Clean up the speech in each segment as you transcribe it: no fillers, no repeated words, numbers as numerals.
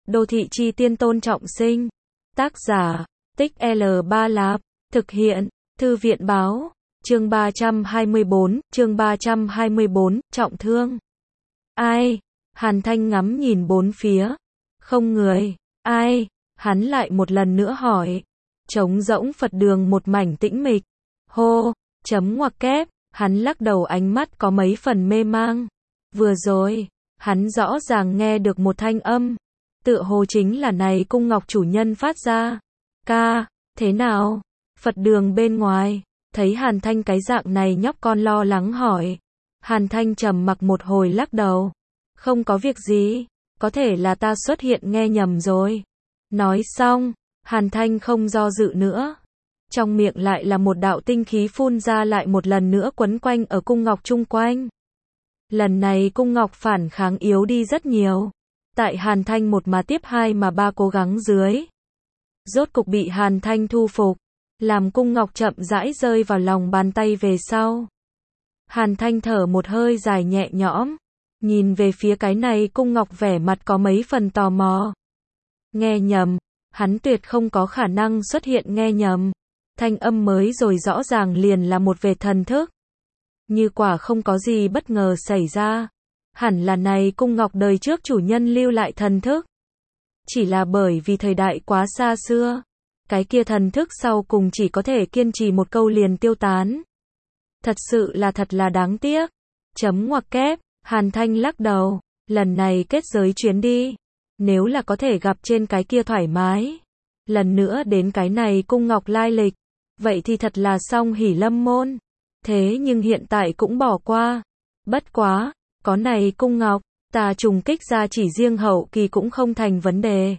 Đô thị chi tiên Tôn Trọng Sinh. Tác giả, Tích L3 Lạp. Thực hiện, Thư viện báo. Chương 324, chương 324, trọng thương. Ai? Hàn Thanh ngắm nhìn bốn phía. Không người. Ai? Hắn lại một lần nữa hỏi. Trống rỗng Phật đường một mảnh tĩnh mịch. Hô, chấm ngoặc kép, hắn lắc đầu, ánh mắt có mấy phần mê mang. Vừa rồi, hắn rõ ràng nghe được một thanh âm. Tựa hồ chính là này cung ngọc chủ nhân phát ra. Ca, thế nào? Phật đường bên ngoài, thấy Hàn Thanh cái dạng này, nhóc con lo lắng hỏi. Hàn Thanh trầm mặc một hồi lắc đầu. Không có việc gì, có thể là ta xuất hiện nghe nhầm rồi. Nói xong, Hàn Thanh không do dự nữa. Trong miệng lại là một đạo tinh khí phun ra, lại một lần nữa quấn quanh ở cung ngọc chung quanh. Lần này cung ngọc phản kháng yếu đi rất nhiều. Tại Hàn Thanh một mà tiếp hai mà ba cố gắng dưới, rốt cục bị Hàn Thanh thu phục, làm cung ngọc chậm rãi rơi vào lòng bàn tay về sau. Hàn Thanh thở một hơi dài nhẹ nhõm, nhìn về phía cái này cung ngọc, vẻ mặt có mấy phần tò mò. Nghe nhầm, hắn tuyệt không có khả năng xuất hiện nghe nhầm. Thanh âm mới rồi rõ ràng liền là một vệt thần thức. Như quả không có gì bất ngờ xảy ra, hẳn là này cung ngọc đời trước chủ nhân lưu lại thần thức. Chỉ là bởi vì thời đại quá xa xưa, cái kia thần thức sau cùng chỉ có thể kiên trì một câu liền tiêu tán. Thật là đáng tiếc. Chấm ngoặc kép, Hàn Thanh lắc đầu, lần này kết giới chuyến đi, nếu là có thể gặp trên cái kia thoải mái, lần nữa đến cái này cung ngọc lai lịch, vậy thì thật là song hỷ lâm môn. Thế nhưng hiện tại cũng bỏ qua. Bất quá, có này cung ngọc, ta trùng kích ra chỉ riêng hậu kỳ cũng không thành vấn đề.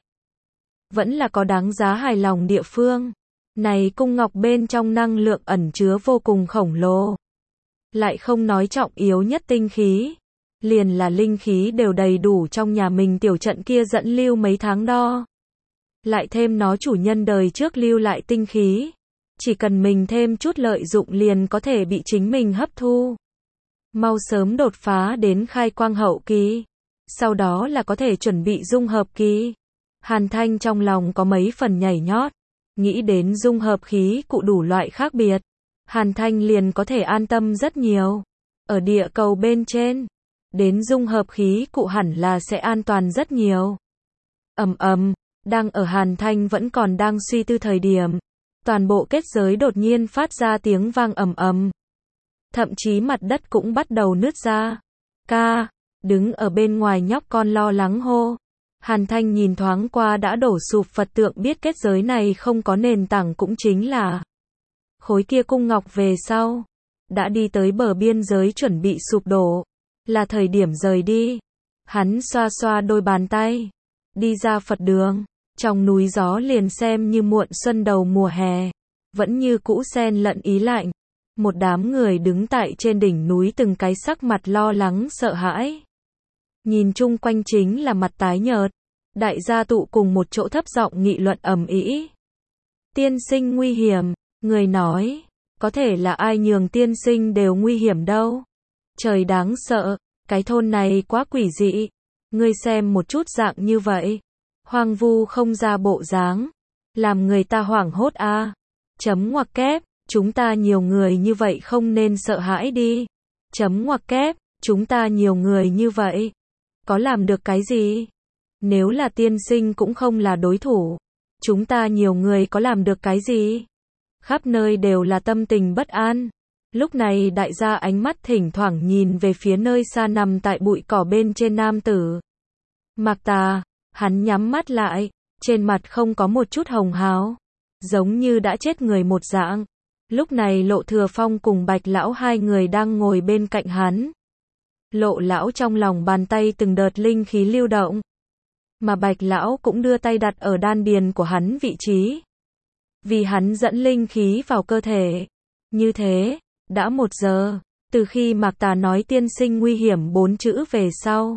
Vẫn là có đáng giá hài lòng địa phương. Này cung ngọc bên trong năng lượng ẩn chứa vô cùng khổng lồ. Lại không nói trọng yếu nhất tinh khí. Liền là linh khí đều đầy đủ, trong nhà mình tiểu trận kia dẫn lưu mấy tháng đo. Lại thêm nó chủ nhân đời trước lưu lại tinh khí. Chỉ cần mình thêm chút lợi dụng liền có thể bị chính mình hấp thu. Mau sớm đột phá đến khai quang hậu kỳ. Sau đó là có thể chuẩn bị dung hợp kỳ. Hàn Thanh trong lòng có mấy phần nhảy nhót. Nghĩ đến dung hợp khí cụ đủ loại khác biệt, Hàn Thanh liền có thể an tâm rất nhiều. Ở địa cầu bên trên, đến dung hợp khí cụ hẳn là sẽ an toàn rất nhiều. Đang ở Hàn Thanh vẫn còn đang suy tư thời điểm, toàn bộ kết giới đột nhiên phát ra tiếng vang ầm. Thậm chí mặt đất cũng bắt đầu nứt ra. Ca, đứng ở bên ngoài nhóc con lo lắng hô. Hàn Thanh nhìn thoáng qua đã đổ sụp Phật tượng, biết kết giới này không có nền tảng, cũng chính là khối kia cung ngọc về sau, đã đi tới bờ biên giới chuẩn bị sụp đổ, là thời điểm rời đi. Hắn xoa xoa đôi bàn tay, đi ra Phật đường, trong núi gió liền xem như muộn xuân đầu mùa hè, vẫn như cũ xen lẫn ý lạnh. Một đám người đứng tại trên đỉnh núi, từng cái sắc mặt lo lắng sợ hãi. Nhìn chung quanh chính là mặt tái nhợt. Đại gia tụ cùng một chỗ thấp giọng nghị luận ầm ĩ. Tiên sinh nguy hiểm, người nói, có thể là ai nhường tiên sinh đều nguy hiểm đâu. Trời đáng sợ, cái thôn này quá quỷ dị. Ngươi xem một chút dạng như vậy, hoang vu không ra bộ dáng, làm người ta hoảng hốt a. Chấm ngoặc kép, chúng ta nhiều người như vậy không nên sợ hãi đi. Chấm ngoặc kép, chúng ta nhiều người như vậy, có làm được cái gì? Nếu là tiên sinh cũng không là đối thủ, chúng ta nhiều người có làm được cái gì? Khắp nơi đều là tâm tình bất an. Lúc này đại gia ánh mắt thỉnh thoảng nhìn về phía nơi xa nằm tại bụi cỏ bên trên nam tử. Mạc Tà, hắn nhắm mắt lại, trên mặt không có một chút hồng hào, giống như đã chết người một dạng. Lúc này Lộ Thừa Phong cùng Bạch Lão hai người đang ngồi bên cạnh hắn. Lộ Lão trong lòng bàn tay từng đợt linh khí lưu động, mà Bạch Lão cũng đưa tay đặt ở đan điền của hắn vị trí, vì hắn dẫn linh khí vào cơ thể. Như thế, đã 1 giờ, từ khi Mạc Tà nói tiên sinh nguy hiểm 4 chữ về sau,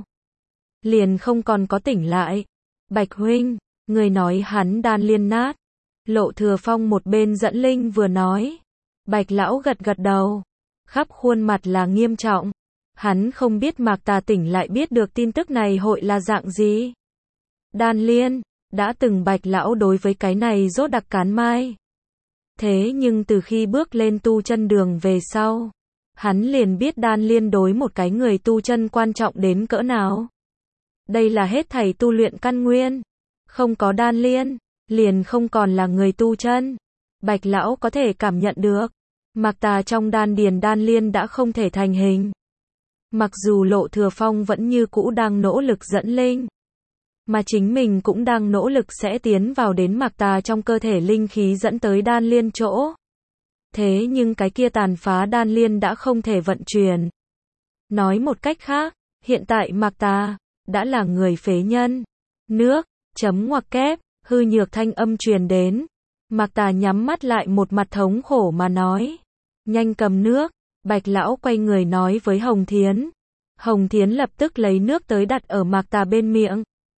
liền không còn có tỉnh lại. Bạch huynh, người nói hắn đan liên nát. Lộ Thừa Phong một bên dẫn linh vừa nói. Bạch Lão gật gật đầu, khắp khuôn mặt là nghiêm trọng. Hắn không biết Mạc Tà tỉnh lại biết được tin tức này hội là dạng gì. Đan liên, đã từng Bạch lão đối với cái này rốt đặc cán mai. Thế nhưng từ khi bước lên tu chân đường về sau, hắn liền biết đan liên đối một cái người tu chân quan trọng đến cỡ nào. Đây là hết thảy tu luyện căn nguyên. Không có đan liên, liền không còn là người tu chân. Bạch lão có thể cảm nhận được, Mạc Tà trong đan điền đan liên đã không thể thành hình. Mặc dù Lộ Thừa Phong vẫn như cũ đang nỗ lực dẫn linh, mà chính mình cũng đang nỗ lực sẽ tiến vào đến Mạc Tà trong cơ thể linh khí dẫn tới đan liên chỗ. Thế nhưng cái kia tàn phá đan liên đã không thể vận chuyển. Nói một cách khác, hiện tại Mạc Tà đã là người phế nhân. Nước, chấm ngoặc kép, hư nhược thanh âm truyền đến. Mạc Tà nhắm mắt lại một mặt thống khổ mà nói. Nhanh cầm nước. Bạch lão quay người nói với Hồng Thiến. Hồng Thiến lập tức lấy nước tới đặt ở Mạc Tà bên miệng.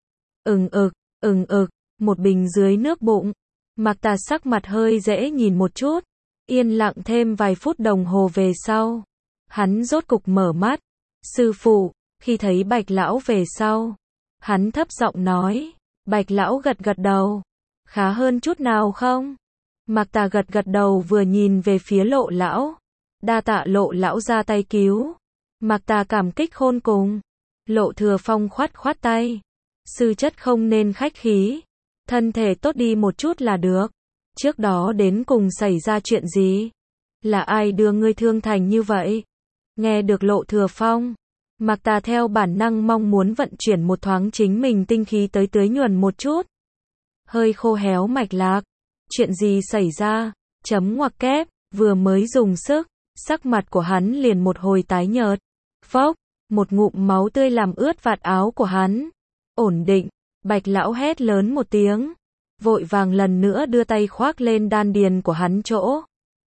Một bình dưới nước bụng. Mạc Tà sắc mặt hơi dễ nhìn một chút. Yên lặng thêm vài phút đồng hồ về sau. Hắn rốt cục mở mắt. Sư phụ, khi thấy Bạch lão về sau. Hắn thấp giọng nói. Bạch lão gật gật đầu. Khá hơn chút nào không? Mạc Tà gật gật đầu vừa nhìn về phía Lộ lão. Đa tạ Lộ lão ra tay cứu. Mạc Tà cảm kích khôn cùng. Lộ Thừa Phong khoát khoát tay. Sư chất không nên khách khí. Thân thể tốt đi một chút là được. Trước đó đến cùng xảy ra chuyện gì? Là ai đưa ngươi thương thành như vậy? Nghe được Lộ Thừa Phong, Mạc Tà theo bản năng mong muốn vận chuyển một thoáng chính mình tinh khí tới tưới nhuần một chút. Hơi khô héo mạch lạc. Chuyện gì xảy ra? Chấm ngoặc kép, vừa mới dùng sức, sắc mặt của hắn liền một hồi tái nhợt. Phốc, một ngụm máu tươi làm ướt vạt áo của hắn. Ổn định, Bạch lão hét lớn một tiếng. Vội vàng lần nữa đưa tay khoác lên đan điền của hắn chỗ.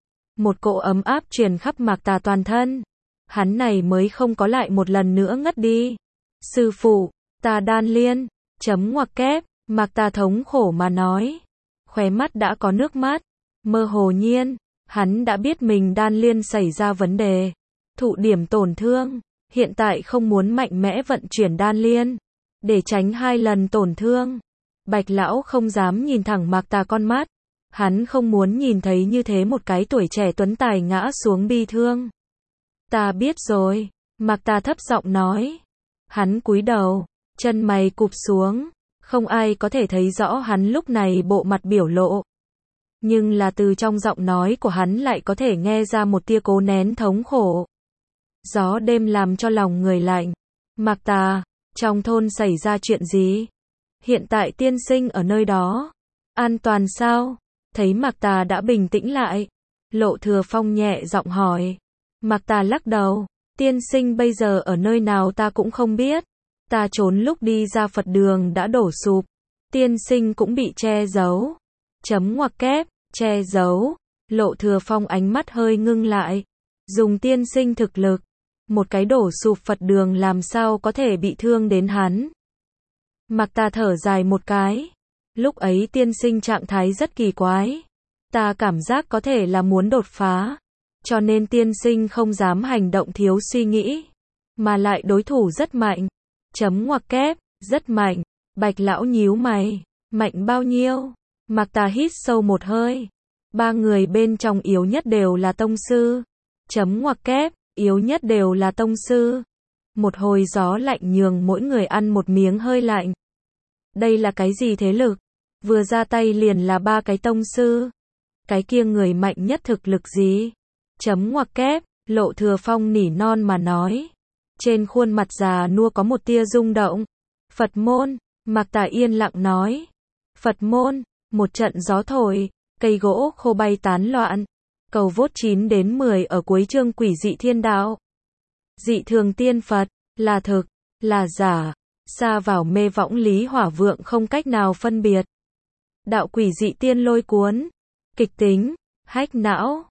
Một cỗ ấm áp truyền khắp Mạc Tà toàn thân. Hắn này mới không có lại một lần nữa ngất đi. Sư phụ, ta đan liên, chấm ngoặc kép, Mạc Tà thống khổ mà nói. Khóe mắt đã có nước mắt. Mơ hồ nhiên, hắn đã biết mình đan liên xảy ra vấn đề. Thụ điểm tổn thương, hiện tại không muốn mạnh mẽ vận chuyển đan liên. Để tránh 2 lần tổn thương. Bạch lão không dám nhìn thẳng Mạc Tà con mắt. Hắn không muốn nhìn thấy như thế một cái tuổi trẻ tuấn tài ngã xuống bi thương. Ta biết rồi, Mạc Tà thấp giọng nói. Hắn cúi đầu, chân mày cụp xuống. Không ai có thể thấy rõ hắn lúc này bộ mặt biểu lộ. Nhưng là từ trong giọng nói của hắn lại có thể nghe ra một tia cố nén thống khổ. Gió đêm làm cho lòng người lạnh. Mạc Tà, trong thôn xảy ra chuyện gì? Hiện tại tiên sinh ở nơi đó. An toàn sao? Thấy Mạc Tà đã bình tĩnh lại. Lộ Thừa Phong nhẹ giọng hỏi. Mạc Tà lắc đầu. Tiên sinh bây giờ ở nơi nào ta cũng không biết. Ta trốn lúc đi ra Phật đường đã đổ sụp. Tiên sinh cũng bị che giấu. Chấm ngoặc kép, che giấu. Lộ Thừa Phong ánh mắt hơi ngưng lại. Dùng tiên sinh thực lực. Một cái đổ sụp Phật đường làm sao có thể bị thương đến hắn. Mạc Tà thở dài một cái. Lúc ấy tiên sinh trạng thái rất kỳ quái. Ta cảm giác có thể là muốn đột phá. Cho nên tiên sinh không dám hành động thiếu suy nghĩ. Mà lại đối thủ rất mạnh. Chấm ngoặc kép, rất mạnh. Bạch lão nhíu mày. Mạnh bao nhiêu? Mạc Tà hít sâu một hơi. 3 người bên trong yếu nhất đều là tông sư. Chấm ngoặc kép, yếu nhất đều là tông sư. Một hồi gió lạnh nhường mỗi người ăn một miếng hơi lạnh. Đây là cái gì thế lực? Vừa ra tay liền là 3 cái tông sư. Cái kia người mạnh nhất thực lực gì? Chấm ngoặc kép, Lộ Thừa Phong nỉ non mà nói. Trên khuôn mặt già nua có một tia rung động. Phật môn, Mạc Tà yên lặng nói. Phật môn, một trận gió thổi, cây gỗ khô bay tán loạn. Cầu vốt 9 đến 10 ở cuối chương Quỷ dị thiên đạo. Dị thường tiên Phật, là thực, là giả, xa vào mê võng lý hỏa vượng không cách nào phân biệt. Đạo quỷ dị tiên lôi cuốn, kịch tính, hách não.